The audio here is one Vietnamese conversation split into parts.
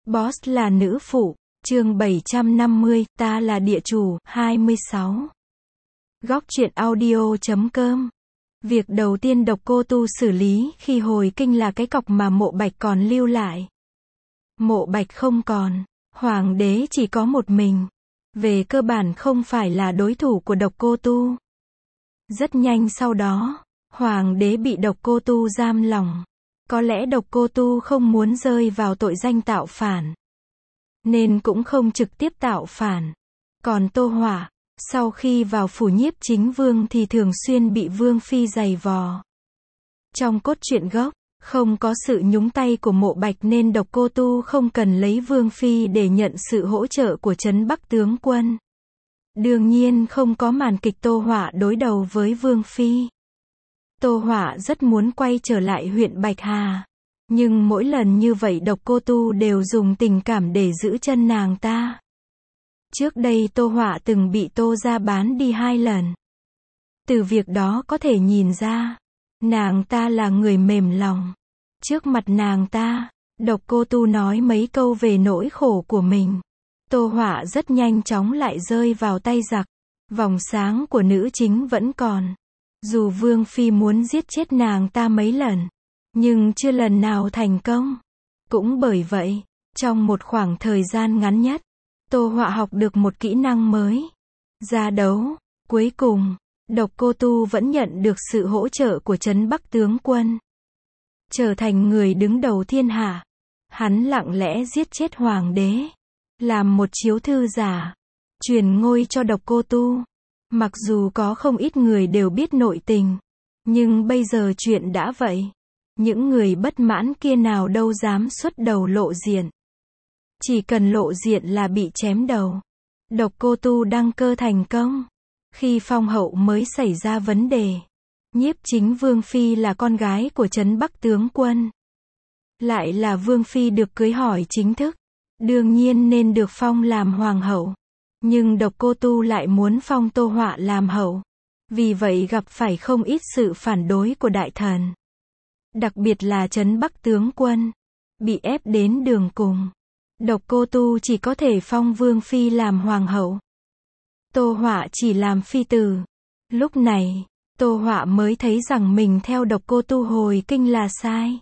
Boss là nữ phụ, chương 750, ta là địa chủ, 26. Góc truyện audio.com. Việc đầu tiên Độc Cô Tu xử lý khi hồi kinh là cái cọc mà Mộ Bạch còn lưu lại. Mộ Bạch không còn, Hoàng đế chỉ có một mình. Về cơ bản không phải là đối thủ của Độc Cô Tu. Rất nhanh sau đó, Hoàng đế bị Độc Cô Tu giam lỏng. Có lẽ Độc Cô Tu không muốn rơi vào tội danh tạo phản, nên cũng không trực tiếp tạo phản. Còn Tô Hỏa, sau khi vào phủ Nhiếp Chính Vương thì thường xuyên bị Vương Phi giày vò. Trong cốt truyện gốc, không có sự nhúng tay của Mộ Bạch nên Độc Cô Tu không cần lấy Vương Phi để nhận sự hỗ trợ của Trấn Bắc tướng quân. Đương nhiên không có màn kịch Tô Hỏa đối đầu với Vương Phi. Tô Hỏa rất muốn quay trở lại huyện Bạch Hà. Nhưng mỗi lần như vậy Độc Cô Tu đều dùng tình cảm để giữ chân nàng ta. Trước đây Tô Hỏa từng bị Tô gia bán đi 2 lần. Từ việc đó có thể nhìn ra, nàng ta là người mềm lòng. Trước mặt nàng ta, Độc Cô Tu nói mấy câu về nỗi khổ của mình. Tô Hỏa rất nhanh chóng lại rơi vào tay giặc. Vòng sáng của nữ chính vẫn còn. Dù Vương Phi muốn giết chết nàng ta mấy lần, nhưng chưa lần nào thành công. Cũng bởi vậy, trong một khoảng thời gian ngắn nhất, Tô Hỏa học được một kỹ năng mới. Ra đấu. Cuối cùng, Độc Cô Tu vẫn nhận được sự hỗ trợ của Trấn Bắc tướng quân. Trở thành người đứng đầu thiên hạ. Hắn lặng lẽ giết chết hoàng đế. Làm một chiếu thư giả. Truyền ngôi cho Độc Cô Tu. Mặc dù có không ít người đều biết nội tình. Nhưng bây giờ chuyện đã vậy. Những người bất mãn kia nào đâu dám xuất đầu lộ diện. Chỉ cần lộ diện là bị chém đầu. Độc Cô Tu đăng cơ thành công. Khi phong hậu mới xảy ra vấn đề. Nhiếp Chính Vương Phi là con gái của Trấn Bắc tướng quân. Lại là Vương Phi được cưới hỏi chính thức. Đương nhiên nên được phong làm hoàng hậu. Nhưng Độc Cô Tu lại muốn phong Tô Hỏa làm hậu. Vì vậy gặp phải không ít sự phản đối của đại thần. Đặc biệt là Trấn Bắc tướng quân. Bị ép đến đường cùng. Độc Cô Tu chỉ có thể phong Vương Phi làm hoàng hậu. Tô Hỏa chỉ làm phi tử. Lúc này, Tô Hỏa mới thấy rằng mình theo Độc Cô Tu hồi kinh là sai.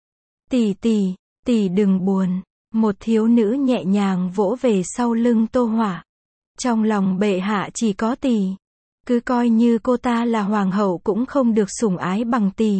Tỷ đừng buồn. Một thiếu nữ nhẹ nhàng vỗ về sau lưng Tô Hỏa. Trong lòng bệ hạ chỉ có tỷ. Cứ coi như cô ta là hoàng hậu cũng không được sủng ái bằng tỷ.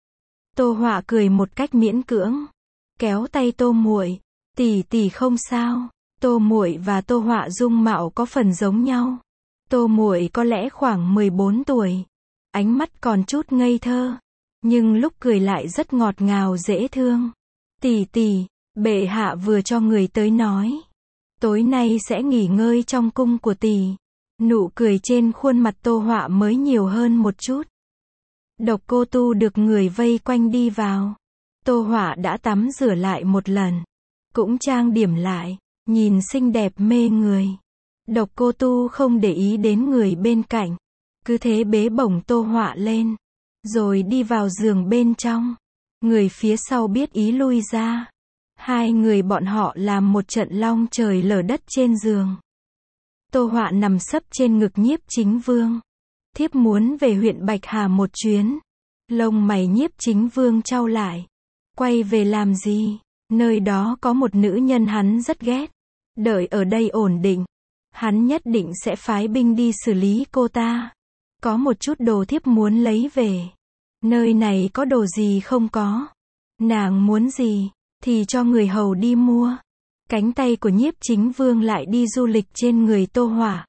Tô Hỏa cười một cách miễn cưỡng. Kéo tay Tô muội. Tỷ không sao. Tô muội và Tô Hỏa dung mạo có phần giống nhau. Tô muội có lẽ khoảng 14 tuổi. Ánh mắt còn chút ngây thơ. Nhưng lúc cười lại rất ngọt ngào dễ thương. Tỷ, bệ hạ vừa cho người tới nói. Tối nay sẽ nghỉ ngơi trong cung của tỷ. Nụ cười trên khuôn mặt Tô Hỏa mới nhiều hơn một chút. Độc Cô Tu được người vây quanh đi vào. Tô Hỏa đã tắm rửa lại một lần. Cũng trang điểm lại. Nhìn xinh đẹp mê người. Độc Cô Tu không để ý đến người bên cạnh. Cứ thế bế bổng Tô Hỏa lên. Rồi đi vào giường bên trong. Người phía sau biết ý lui ra. Hai người bọn họ làm một trận long trời lở đất trên giường. Tô Hỏa nằm sấp trên ngực Nhiếp Chính Vương. Thiếp muốn về huyện Bạch Hà một chuyến. Lông mày Nhiếp Chính Vương chau lại. Quay về làm gì? Nơi đó có một nữ nhân hắn rất ghét. Đợi ở đây ổn định. Hắn nhất định sẽ phái binh đi xử lý cô ta. Có một chút đồ thiếp muốn lấy về. Nơi này có đồ gì không có. Nàng muốn gì, thì cho người hầu đi mua. Cánh tay của Nhiếp Chính Vương lại đi du lịch trên người Tô Hỏa.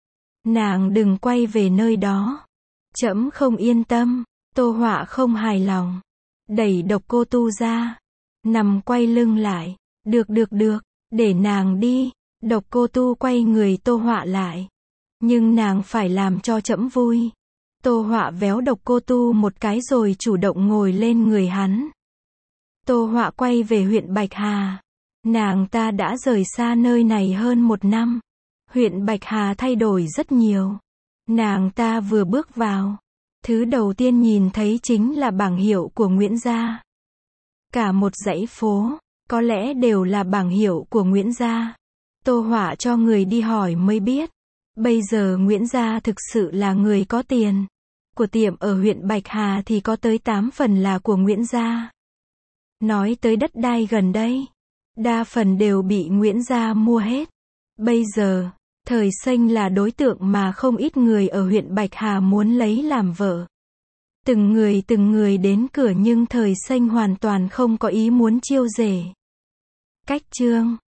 Nàng đừng quay về nơi đó. Trẫm không yên tâm. Tô Hỏa không hài lòng. Đẩy Độc Cô Tu ra. Nằm quay lưng lại. Được, để nàng đi. Độc Cô Tu quay người Tô Hỏa lại. Nhưng nàng phải làm cho trẫm vui. Tô Hỏa véo Độc Cô Tu một cái rồi chủ động ngồi lên người hắn. Tô Hỏa quay về huyện Bạch Hà. Nàng ta đã rời xa nơi này hơn 1 năm. Huyện Bạch Hà thay đổi rất nhiều. Nàng ta vừa bước vào. Thứ đầu tiên nhìn thấy chính là bảng hiệu của Nguyễn gia. Cả một dãy phố, Có lẽ đều là bảng hiệu của Nguyễn gia. Tô Họa cho người đi hỏi mới biết. Bây giờ Nguyễn gia thực sự là người có tiền. Của tiệm ở huyện Bạch Hà thì có tới 8 phần là của Nguyễn gia. Nói tới đất đai gần đây, đa phần đều bị Nguyễn gia mua hết. Bây giờ, Thời Xanh là đối tượng mà không ít người ở huyện Bạch Hà muốn lấy làm vợ. Từng người đến cửa nhưng Thời Xanh hoàn toàn không có ý muốn chiêu rể. Cách chương